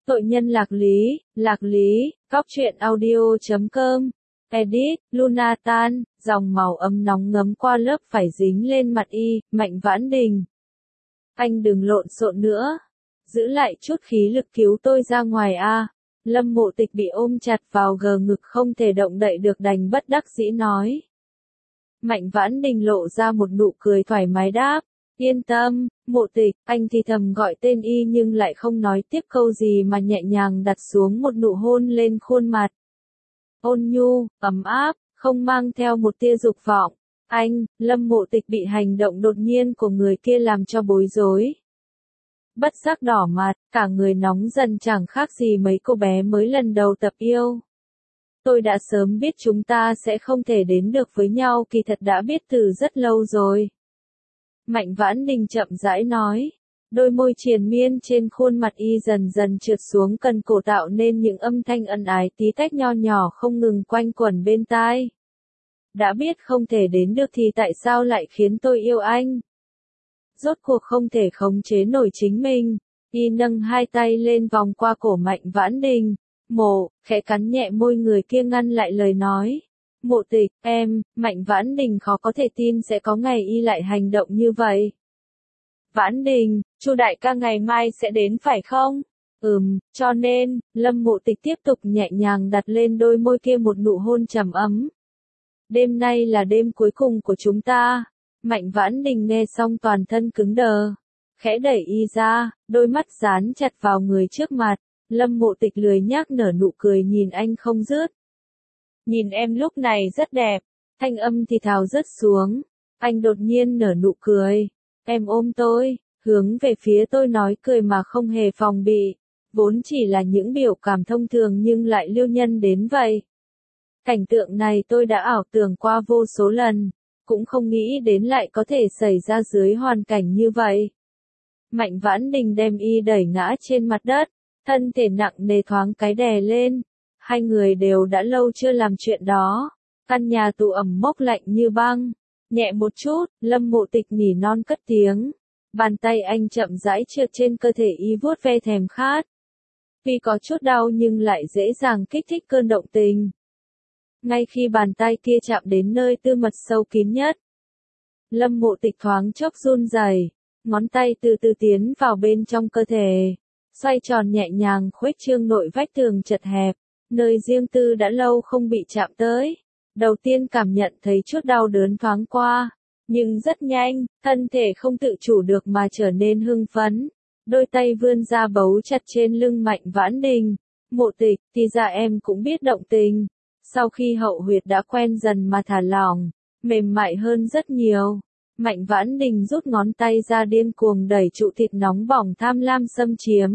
Tội nhân Lạc Lý, Cóc truyện audio.com, edit, Lunatan, dòng màu ấm nóng ngấm qua lớp phải dính lên mặt y, Mạnh Vãn Đình. Anh đừng lộn xộn nữa. Giữ lại chút khí lực cứu tôi ra ngoài a. Lâm Mộ Tịch bị ôm chặt vào gờ ngực không thể động đậy được đành bất đắc dĩ nói. Mạnh Vãn Đình lộ ra một nụ cười thoải mái đáp. Yên tâm, Mộ Tịch, anh thì thầm gọi tên y nhưng lại không nói tiếp câu gì mà nhẹ nhàng đặt xuống một nụ hôn lên khuôn mặt. Ôn nhu, ấm áp, không mang theo một tia dục vọng. Lâm Mộ Tịch bị hành động đột nhiên của người kia làm cho bối rối. Bất giác đỏ mặt, cả người nóng dần chẳng khác gì mấy cô bé mới lần đầu tập yêu. Tôi đã sớm biết chúng ta sẽ không thể đến được với nhau, kỳ thật đã biết từ rất lâu rồi. Mạnh Vãn Đình chậm rãi nói. Đôi môi triền miên trên khuôn mặt y dần dần trượt xuống cần cổ tạo nên những âm thanh ân ái tí tách nho nhỏ không ngừng quanh quẩn bên tai. Đã biết không thể đến được thì tại sao lại khiến tôi yêu anh? Rốt cuộc không thể khống chế nổi chính mình. Y nâng hai tay lên vòng qua cổ Mạnh Vãn Đình. Khẽ cắn nhẹ môi người kia ngăn lại lời nói. Mộ Tịch, Mạnh Vãn Đình khó có thể tin sẽ có ngày y lại hành động như vậy. Vãn Đình, Chu đại ca ngày mai sẽ đến phải không? Cho nên, Lâm Mộ Tịch tiếp tục nhẹ nhàng đặt lên đôi môi kia một nụ hôn trầm ấm. Đêm nay là đêm cuối cùng của chúng ta. Mạnh Vãn Đình nghe xong toàn thân cứng đờ. Khẽ đẩy y ra, đôi mắt dán chặt vào người trước mặt. Lâm Mộ Tịch lười nhác nở nụ cười nhìn anh không dứt. Nhìn em lúc này rất đẹp. Thanh âm thì thào rớt xuống. Anh đột nhiên nở nụ cười. Em ôm tôi, hướng về phía tôi nói cười mà không hề phòng bị. Vốn chỉ là những biểu cảm thông thường nhưng lại lưu nhân đến vậy. Cảnh tượng này tôi đã ảo tưởng qua vô số lần. Cũng không nghĩ đến lại có thể xảy ra dưới hoàn cảnh như vậy. Mạnh Vãn Đình đem y đẩy ngã trên mặt đất. Thân thể nặng nề thoáng cái đè lên. Hai người đều đã lâu chưa làm chuyện đó. Căn nhà tù ẩm mốc lạnh như băng. Nhẹ một chút, Lâm Mộ Tịch nỉ non cất tiếng. Bàn tay anh chậm rãi trượt trên cơ thể y vuốt ve thèm khát. Tuy có chút đau nhưng lại dễ dàng kích thích cơn động tình. Ngay khi bàn tay kia chạm đến nơi tư mật sâu kín nhất. Lâm Mộ Tịch thoáng chốc run rẩy, ngón tay từ từ tiến vào bên trong cơ thể. Xoay tròn nhẹ nhàng khuếch trương nội vách tường chật hẹp. Nơi riêng tư đã lâu không bị chạm tới. Đầu tiên cảm nhận thấy chút đau đớn thoáng qua, nhưng rất nhanh, thân thể không tự chủ được mà trở nên hưng phấn. Đôi tay vươn ra bấu chặt trên lưng Mạnh Vãn Đình. Mộ Tịch, thì ra em cũng biết động tình. Sau khi hậu huyệt đã quen dần mà thả lỏng, mềm mại hơn rất nhiều. Mạnh Vãn Đình rút ngón tay ra điên cuồng đẩy trụ thịt nóng bỏng tham lam xâm chiếm.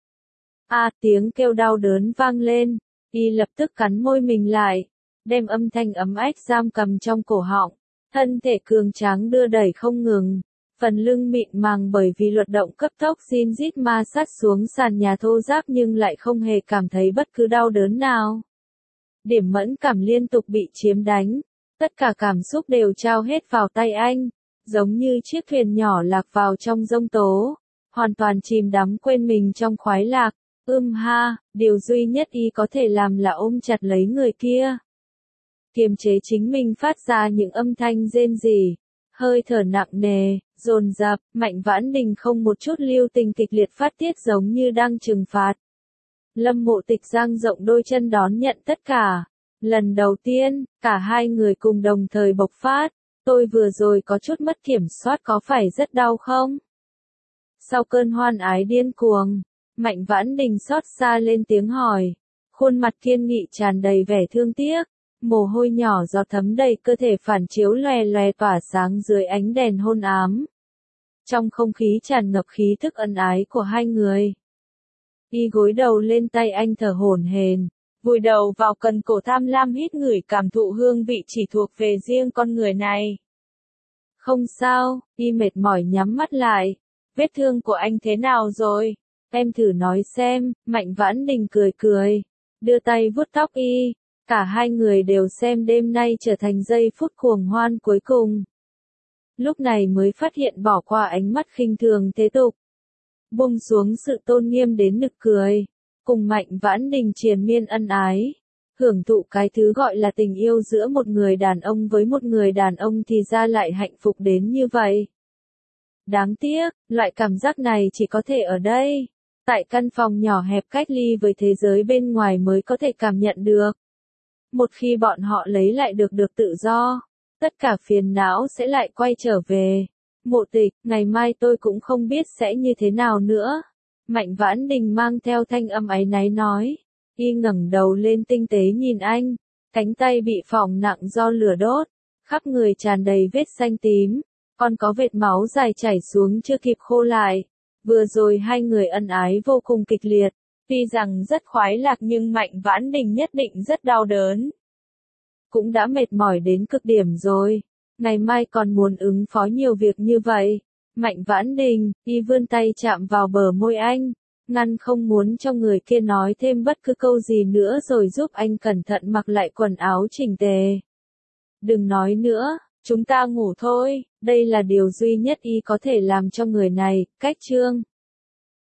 Tiếng kêu đau đớn vang lên, y lập tức cắn môi mình lại. Đem âm thanh ấm ách giam cầm trong cổ họng, thân thể cường tráng đưa đẩy không ngừng, phần lưng mịn màng bởi vì luật động cấp tốc rin rít ma sát xuống sàn nhà thô ráp nhưng lại không hề cảm thấy bất cứ đau đớn nào. Điểm mẫn cảm liên tục bị chiếm đánh, tất cả cảm xúc đều trao hết vào tay anh, giống như chiếc thuyền nhỏ lạc vào trong giông tố, hoàn toàn chìm đắm quên mình trong khoái lạc. Điều duy nhất y có thể làm là ôm chặt lấy người kia. Kiềm chế chính mình phát ra những âm thanh rên rỉ, hơi thở nặng nề, dồn dập. Mạnh Vãn Đình không một chút lưu tình kịch liệt phát tiết giống như đang trừng phạt. Lâm Mộ Tịch dang rộng đôi chân đón nhận tất cả. Lần đầu tiên, cả hai người cùng đồng thời bộc phát. Tôi vừa rồi có chút mất kiểm soát, có phải rất đau không? Sau cơn hoan ái điên cuồng, Mạnh Vãn Đình xót xa lên tiếng hỏi. Khuôn mặt kiên nghị tràn đầy vẻ thương tiếc. Mồ hôi nhỏ giọt thấm đầy cơ thể phản chiếu loè loè tỏa sáng dưới ánh đèn hôn ám. Trong không khí tràn ngập khí thức ân ái của hai người. Y gối đầu lên tay anh thở hổn hển, vùi đầu vào cần cổ tham lam hít ngửi cảm thụ hương vị chỉ thuộc về riêng con người này. Không sao, y mệt mỏi nhắm mắt lại. Vết thương của anh thế nào rồi? Em thử nói xem. Mạnh Vãn Đình cười cười, đưa tay vuốt tóc y. Cả hai người đều xem đêm nay trở thành giây phút cuồng hoan cuối cùng. Lúc này mới phát hiện bỏ qua ánh mắt khinh thường thế tục. Buông xuống sự tôn nghiêm đến nực cười. cùng Mạnh Vãn Đình triền miên ân ái. Hưởng thụ cái thứ gọi là tình yêu giữa một người đàn ông với một người đàn ông thì ra lại hạnh phúc đến như vậy. Đáng tiếc, loại cảm giác này chỉ có thể ở đây, tại căn phòng nhỏ hẹp cách ly với thế giới bên ngoài mới có thể cảm nhận được. Một khi bọn họ lấy lại được tự do, tất cả phiền não sẽ lại quay trở về. Mộ Tịch, ngày mai tôi cũng không biết sẽ như thế nào nữa. Mạnh Vãn Đình mang theo thanh âm áy náy nói. Y ngẩng đầu lên tinh tế nhìn anh, cánh tay bị phỏng nặng do lửa đốt, khắp người tràn đầy vết xanh tím, còn có vệt máu dài chảy xuống chưa kịp khô lại. Vừa rồi hai người ân ái vô cùng kịch liệt, tuy rằng rất khoái lạc nhưng Mạnh Vãn Đình nhất định rất đau đớn. Cũng đã mệt mỏi đến cực điểm rồi, ngày mai còn muốn ứng phó nhiều việc như vậy. Mạnh Vãn Đình, y vươn tay chạm vào bờ môi anh, ngăn không muốn cho người kia nói thêm bất cứ câu gì nữa rồi giúp anh cẩn thận mặc lại quần áo chỉnh tề. Đừng nói nữa, chúng ta ngủ thôi, đây là điều duy nhất y có thể làm cho người này, cách chương.